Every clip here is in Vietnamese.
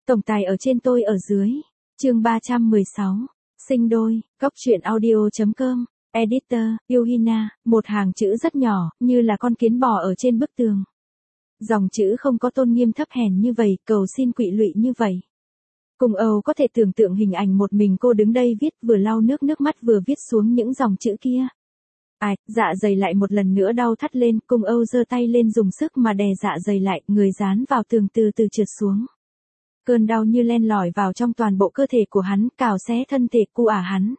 Tổng tài ở trên tôi ở dưới. Chương 316. Sinh đôi. Góc truyện audio.com. Editor, Yuhina, một hàng chữ rất nhỏ, như là con kiến bò ở trên bức tường. Dòng chữ không có tôn nghiêm thấp hèn như vậy, cầu xin quỵ lụy như vậy. Cùng Âu có thể tưởng tượng hình ảnh một mình cô đứng đây viết, vừa lau nước mắt vừa viết xuống những dòng chữ kia. Ai, dạ dày lại một lần nữa đau thắt lên, Cùng Âu giơ tay lên dùng sức mà đè dạ dày lại, người dán vào tường từ từ trượt xuống. Cơn đau như len lỏi vào trong toàn bộ cơ thể của hắn, cào xé thân thể của hắn.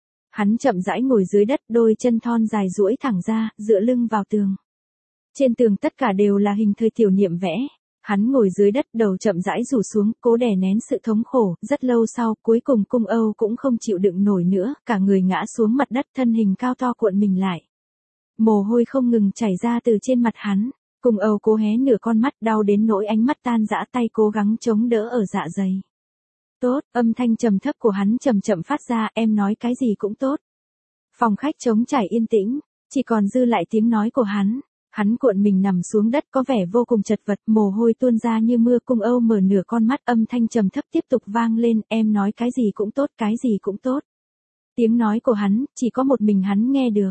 Hắn chậm rãi ngồi dưới đất, đôi chân thon dài duỗi thẳng ra, dựa lưng vào tường. Trên tường tất cả đều là hình thời Tiểu Niệm vẽ. Hắn ngồi dưới đất, đầu chậm rãi rủ xuống, cố đè nén sự thống khổ. Rất lâu sau, cuối cùng Cung Âu cũng không chịu đựng nổi nữa, cả người ngã xuống mặt đất, thân hình cao to cuộn mình lại. Mồ hôi không ngừng chảy ra từ trên mặt hắn. Cung Âu cố hé nửa con mắt, đau đến nỗi ánh mắt tan rã, tay cố gắng chống đỡ ở dạ dày. Tốt, âm thanh trầm thấp của hắn chậm chậm phát ra, em nói cái gì cũng tốt. Phòng khách trống trải yên tĩnh, chỉ còn dư lại tiếng nói của hắn. Hắn cuộn mình nằm xuống đất có vẻ vô cùng chật vật, mồ hôi tuôn ra như mưa. Cung Âu mở nửa con mắt, âm thanh trầm thấp tiếp tục vang lên, em nói cái gì cũng tốt, cái gì cũng tốt. Tiếng nói của hắn, chỉ có một mình hắn nghe được.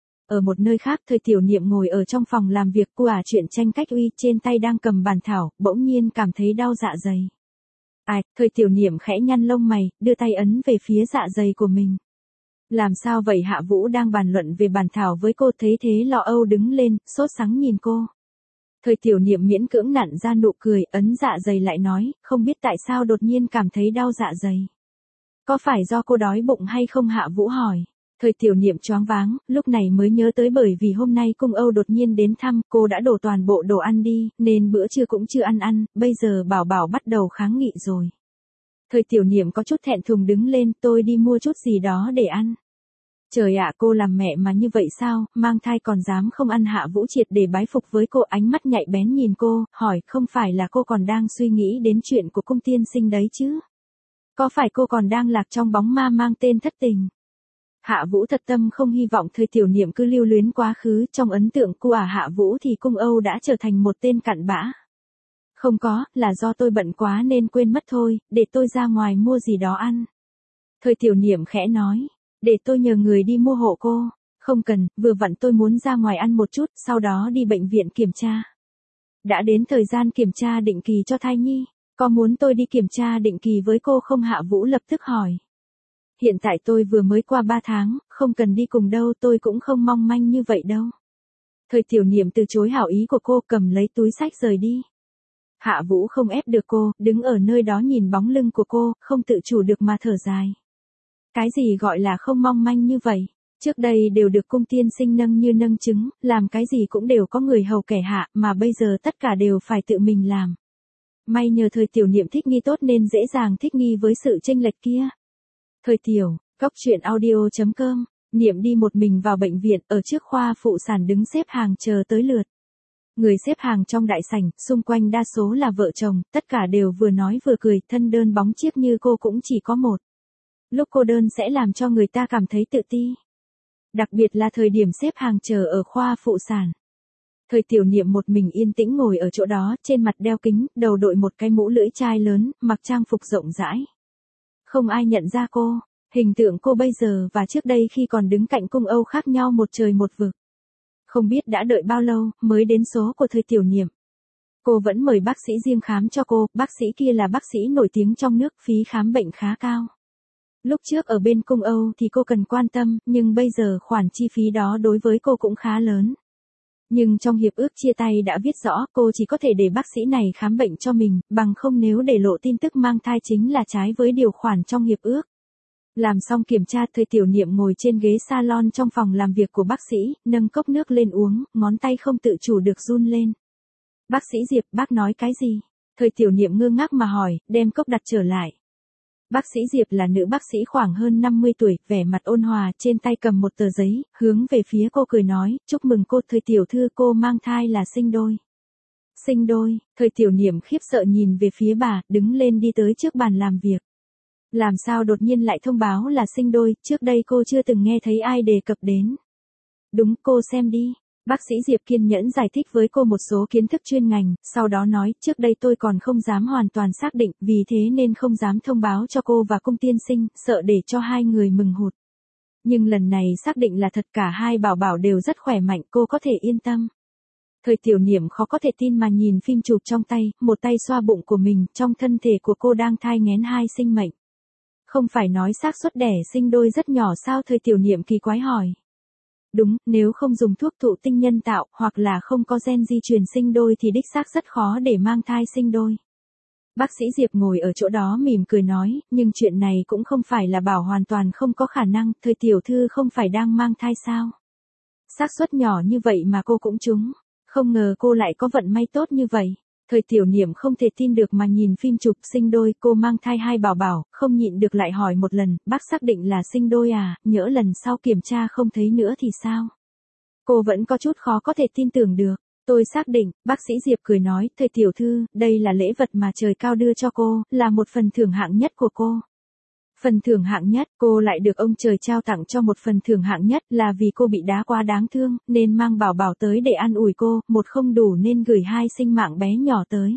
Ở một nơi khác, thời Tiểu Niệm ngồi ở trong phòng làm việc của chuyện tranh cách uy, trên tay đang cầm bàn thảo, bỗng nhiên cảm thấy đau dạ dày. Ai, thời Tiểu Niệm khẽ nhăn lông mày, đưa tay ấn về phía dạ dày của mình. Làm sao vậy? Hạ Vũ đang bàn luận về bàn thảo với cô, thấy thế lo âu đứng lên, sốt sắng nhìn cô. Thời Tiểu Niệm miễn cưỡng nặn ra nụ cười, ấn dạ dày lại nói, không biết tại sao đột nhiên cảm thấy đau dạ dày. Có phải do cô đói bụng hay không? Hạ Vũ hỏi. Thời Tiểu Niệm choáng váng, lúc này mới nhớ tới bởi vì hôm nay Cung Âu đột nhiên đến thăm, cô đã đổ toàn bộ đồ ăn đi, nên bữa trưa cũng chưa ăn, bây giờ Bảo Bảo bắt đầu kháng nghị rồi. Thời Tiểu Niệm có chút thẹn thùng đứng lên, tôi đi mua chút gì đó để ăn. Trời ạ, cô làm mẹ mà như vậy sao, mang thai còn dám không ăn? Hạ Vũ triệt để bái phục với cô, ánh mắt nhạy bén nhìn cô, hỏi, không phải là cô còn đang suy nghĩ đến chuyện của Cung tiên sinh đấy chứ? Có phải cô còn đang lạc trong bóng ma mang tên thất tình? Hạ Vũ thật tâm không hy vọng Thời Tiểu Niệm cứ lưu luyến quá khứ, trong ấn tượng của Hạ Vũ thì Cung Âu đã trở thành một tên cặn bã. Không có, là do tôi bận quá nên quên mất thôi, để tôi ra ngoài mua gì đó ăn. Thời Tiểu Niệm khẽ nói, để tôi nhờ người đi mua hộ cô. Không cần, vừa vặn tôi muốn ra ngoài ăn một chút, sau đó đi bệnh viện kiểm tra. Đã đến thời gian kiểm tra định kỳ cho thai nhi, có muốn tôi đi kiểm tra định kỳ với cô không? Hạ Vũ lập tức hỏi. Hiện tại tôi vừa mới qua 3 tháng, không cần đi cùng đâu, tôi cũng không mong manh như vậy đâu. Thời Tiểu Niệm từ chối hảo ý của cô, cầm lấy túi xách rời đi. Hạ Vũ không ép được cô, đứng ở nơi đó nhìn bóng lưng của cô, không tự chủ được mà thở dài. Cái gì gọi là không mong manh như vậy? Trước đây đều được Cung tiên sinh nâng như nâng trứng, làm cái gì cũng đều có người hầu kẻ hạ, mà bây giờ tất cả đều phải tự mình làm. May nhờ Thời Tiểu Niệm thích nghi tốt nên dễ dàng thích nghi với sự chênh lệch kia. Thời Tiểu, góc truyện audio.com, Niệm đi một mình vào bệnh viện, ở trước khoa phụ sản đứng xếp hàng chờ tới lượt. Người xếp hàng trong đại sảnh, xung quanh đa số là vợ chồng, tất cả đều vừa nói vừa cười, thân đơn bóng chiếc như cô cũng chỉ có một. Lúc cô đơn sẽ làm cho người ta cảm thấy tự ti. Đặc biệt là thời điểm xếp hàng chờ ở khoa phụ sản. Thời Tiểu Niệm một mình yên tĩnh ngồi ở chỗ đó, trên mặt đeo kính, đầu đội một cái mũ lưỡi chai lớn, mặc trang phục rộng rãi. Không ai nhận ra cô, hình tượng cô bây giờ và trước đây khi còn đứng cạnh Cung Âu khác nhau một trời một vực. Không biết đã đợi bao lâu, mới đến số của Thời Tiểu Niệm. Cô vẫn mời bác sĩ riêng khám cho cô, bác sĩ kia là bác sĩ nổi tiếng trong nước, phí khám bệnh khá cao. Lúc trước ở bên Cung Âu thì cô cần quan tâm, nhưng bây giờ khoản chi phí đó đối với cô cũng khá lớn. Nhưng trong hiệp ước chia tay đã viết rõ cô chỉ có thể để bác sĩ này khám bệnh cho mình, bằng không nếu để lộ tin tức mang thai chính là trái với điều khoản trong hiệp ước. Làm xong kiểm tra, Thời Tiểu Niệm ngồi trên ghế salon trong phòng làm việc của bác sĩ, nâng cốc nước lên uống, ngón tay không tự chủ được run lên. Bác sĩ Diệp, bác nói cái gì? Thời Tiểu Niệm ngơ ngác mà hỏi, đem cốc đặt trở lại. Bác sĩ Diệp là nữ bác sĩ khoảng hơn 50 tuổi, vẻ mặt ôn hòa, trên tay cầm một tờ giấy, hướng về phía cô cười nói, chúc mừng cô Thời tiểu thư, cô mang thai là sinh đôi. Sinh đôi? Thời Tiểu Niệm khiếp sợ nhìn về phía bà, đứng lên đi tới trước bàn làm việc. Làm sao đột nhiên lại thông báo là sinh đôi, trước đây cô chưa từng nghe thấy ai đề cập đến. Đúng, cô xem đi. Bác sĩ Diệp kiên nhẫn giải thích với cô một số kiến thức chuyên ngành, sau đó nói, trước đây tôi còn không dám hoàn toàn xác định, vì thế nên không dám thông báo cho cô và cung tiên sinh, sợ để cho hai người mừng hụt. Nhưng lần này xác định là thật, cả hai bảo bảo đều rất khỏe mạnh, cô có thể yên tâm. Thời Tiểu Niệm khó có thể tin mà nhìn phim chụp trong tay, một tay xoa bụng của mình, trong thân thể của cô đang thai nghén hai sinh mệnh. Không phải nói xác suất đẻ sinh đôi rất nhỏ sao? Thời Tiểu Niệm kỳ quái hỏi. Đúng, nếu không dùng thuốc thụ tinh nhân tạo, hoặc là không có gen di truyền sinh đôi thì đích xác rất khó để mang thai sinh đôi. Bác sĩ Diệp ngồi ở chỗ đó mỉm cười nói, nhưng chuyện này cũng không phải là bảo hoàn toàn không có khả năng, Thời tiểu thư không phải đang mang thai sao? Xác suất nhỏ như vậy mà cô cũng trúng, không ngờ cô lại có vận may tốt như vậy. Thời Tiểu Niệm không thể tin được mà nhìn phim chụp sinh đôi, cô mang thai hai bảo bảo, không nhịn được lại hỏi một lần, bác xác định là sinh đôi à, nhỡ lần sau kiểm tra không thấy nữa thì sao? Cô vẫn có chút khó có thể tin tưởng được. Tôi xác định, bác sĩ Diệp cười nói, Thời tiểu thư, đây là lễ vật mà trời cao đưa cho cô, là một phần thưởng hạng nhất của cô. Phần thưởng hạng nhất, cô lại được ông trời trao tặng cho một phần thưởng hạng nhất là vì cô bị đá quá đáng thương, nên mang bảo bảo tới để an ủi cô, một không đủ nên gửi hai sinh mạng bé nhỏ tới.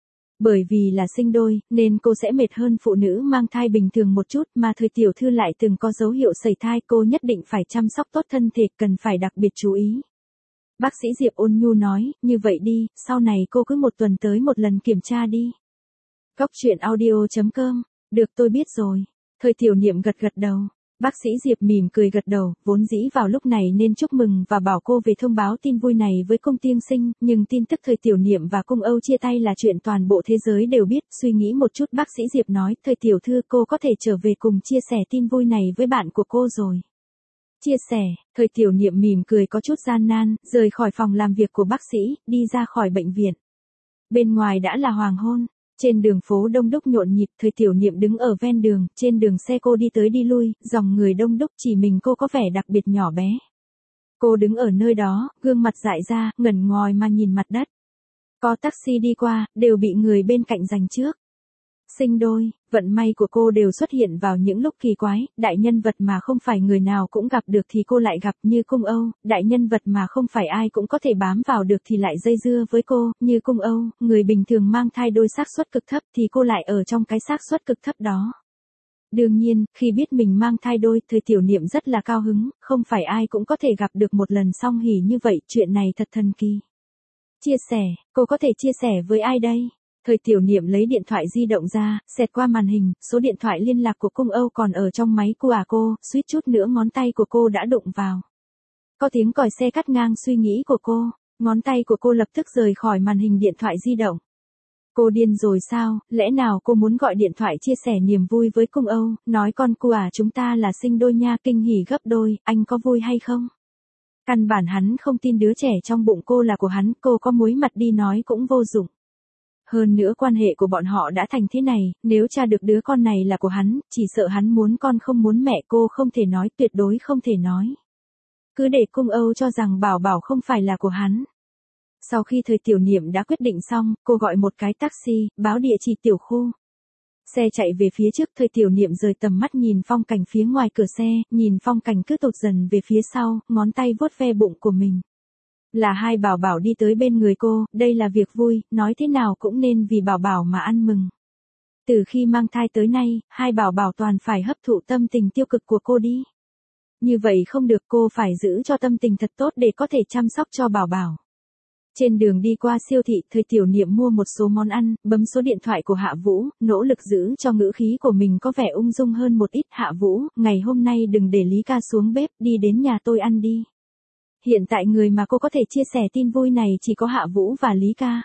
Bởi vì là sinh đôi, nên cô sẽ mệt hơn phụ nữ mang thai bình thường một chút, mà Thời tiểu thư lại từng có dấu hiệu sẩy thai, cô nhất định phải chăm sóc tốt thân thể, cần phải đặc biệt chú ý. Bác sĩ Diệp ôn nhu nói, như vậy đi, sau này cô cứ một tuần tới một lần kiểm tra đi. Cóc truyện audio.com, được tôi biết rồi. Thời Tiểu Niệm gật gật đầu. Bác sĩ Diệp mỉm cười gật đầu, vốn dĩ vào lúc này nên chúc mừng và bảo cô về thông báo tin vui này với cung tiên sinh, nhưng tin tức Thời Tiểu Niệm và cung Âu chia tay là chuyện toàn bộ thế giới đều biết, suy nghĩ một chút bác sĩ Diệp nói, Thời tiểu thư cô có thể trở về cùng chia sẻ tin vui này với bạn của cô rồi. Chia sẻ, Thời Tiểu Niệm mỉm cười có chút gian nan, rời khỏi phòng làm việc của bác sĩ, đi ra khỏi bệnh viện. Bên ngoài đã là hoàng hôn. Trên đường phố đông đúc nhộn nhịp, Thời Tiểu Niệm đứng ở ven đường, trên đường xe cô đi tới đi lui, dòng người đông đúc, chỉ mình cô có vẻ đặc biệt nhỏ bé. Cô đứng ở nơi đó, gương mặt dại ra, ngẩn ngồi mà nhìn mặt đất. Có taxi đi qua, đều bị người bên cạnh giành trước. Sinh đôi, vận may của cô đều xuất hiện vào những lúc kỳ quái, đại nhân vật mà không phải người nào cũng gặp được thì cô lại gặp, như cung Âu, đại nhân vật mà không phải ai cũng có thể bám vào được thì lại dây dưa với cô, như cung Âu, người bình thường mang thai đôi xác suất cực thấp thì cô lại ở trong cái xác suất cực thấp đó. Đương nhiên, khi biết mình mang thai đôi, Thời Tiểu Niệm rất là cao hứng, không phải ai cũng có thể gặp được một lần song hỉ như vậy, chuyện này thật thần kỳ. Chia sẻ, cô có thể chia sẻ với ai đây? Thời Tiểu Niệm lấy điện thoại di động ra, xẹt qua màn hình, số điện thoại liên lạc của cung Âu còn ở trong máy của cô, suýt chút nữa ngón tay của cô đã đụng vào. Có tiếng còi xe cắt ngang suy nghĩ của cô, ngón tay của cô lập tức rời khỏi màn hình điện thoại di động. Cô điên rồi sao, lẽ nào cô muốn gọi điện thoại chia sẻ niềm vui với cung Âu, nói con cu à chúng ta là sinh đôi nha, kinh hỉ gấp đôi, anh có vui hay không? Căn bản hắn không tin đứa trẻ trong bụng cô là của hắn, cô có muối mặt đi nói cũng vô dụng. Hơn nữa quan hệ của bọn họ đã thành thế này, nếu tra được đứa con này là của hắn, chỉ sợ hắn muốn con không muốn mẹ, cô không thể nói, tuyệt đối không thể nói. Cứ để cung Âu cho rằng bảo bảo không phải là của hắn. Sau khi Thời Tiểu Niệm đã quyết định xong, cô gọi một cái taxi, báo địa chỉ tiểu khu. Xe chạy về phía trước, Thời Tiểu Niệm rời tầm mắt nhìn phong cảnh phía ngoài cửa xe, nhìn phong cảnh cứ tụt dần về phía sau, ngón tay vuốt ve bụng của mình. Là hai bảo bảo đi tới bên người cô, đây là việc vui, nói thế nào cũng nên vì bảo bảo mà ăn mừng. Từ khi mang thai tới nay, hai bảo bảo toàn phải hấp thụ tâm tình tiêu cực của cô đi. Như vậy không được, cô phải giữ cho tâm tình thật tốt để có thể chăm sóc cho bảo bảo. Trên đường đi qua siêu thị, Thời Tiểu Niệm mua một số món ăn, bấm số điện thoại của Hạ Vũ, nỗ lực giữ cho ngữ khí của mình có vẻ ung dung hơn một ít. Hạ Vũ, ngày hôm nay đừng để Lý ca xuống bếp, đi đến nhà tôi ăn đi. Hiện tại người mà cô có thể chia sẻ tin vui này chỉ có Hạ Vũ và Lý ca.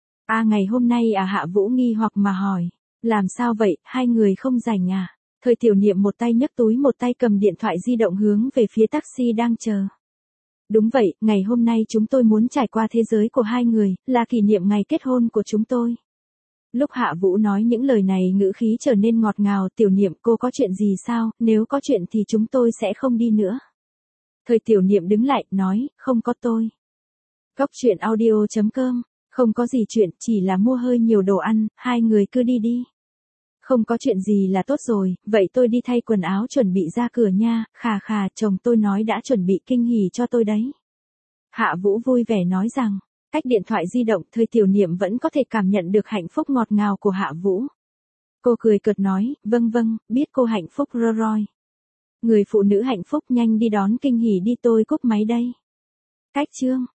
À ngày hôm nay à, Hạ Vũ nghi hoặc mà hỏi. Làm sao vậy, hai người không rảnh à? Thời Tiểu Niệm một tay nhấc túi một tay cầm điện thoại di động hướng về phía taxi đang chờ. Đúng vậy, ngày hôm nay chúng tôi muốn trải qua thế giới của hai người, là kỷ niệm ngày kết hôn của chúng tôi. Lúc Hạ Vũ nói những lời này ngữ khí trở nên ngọt ngào. Tiểu Niệm, cô có chuyện gì sao, nếu có chuyện thì chúng tôi sẽ không đi nữa. Thời Tiểu Niệm đứng lại, nói, không có tôi. Cóc truyện audio.com, không có gì chuyện, chỉ là mua hơi nhiều đồ ăn, hai người cứ đi đi. Không có chuyện gì là tốt rồi, vậy tôi đi thay quần áo chuẩn bị ra cửa nha, khà khà, chồng tôi nói đã chuẩn bị kinh hỉ cho tôi đấy. Hạ Vũ vui vẻ nói rằng, cách điện thoại di động Thời Tiểu Niệm vẫn có thể cảm nhận được hạnh phúc ngọt ngào của Hạ Vũ. Cô cười cợt nói, vâng vâng, biết cô hạnh phúc rồi. Người phụ nữ hạnh phúc nhanh đi đón kinh hỉ đi tôi cúp máy đây. Cách chương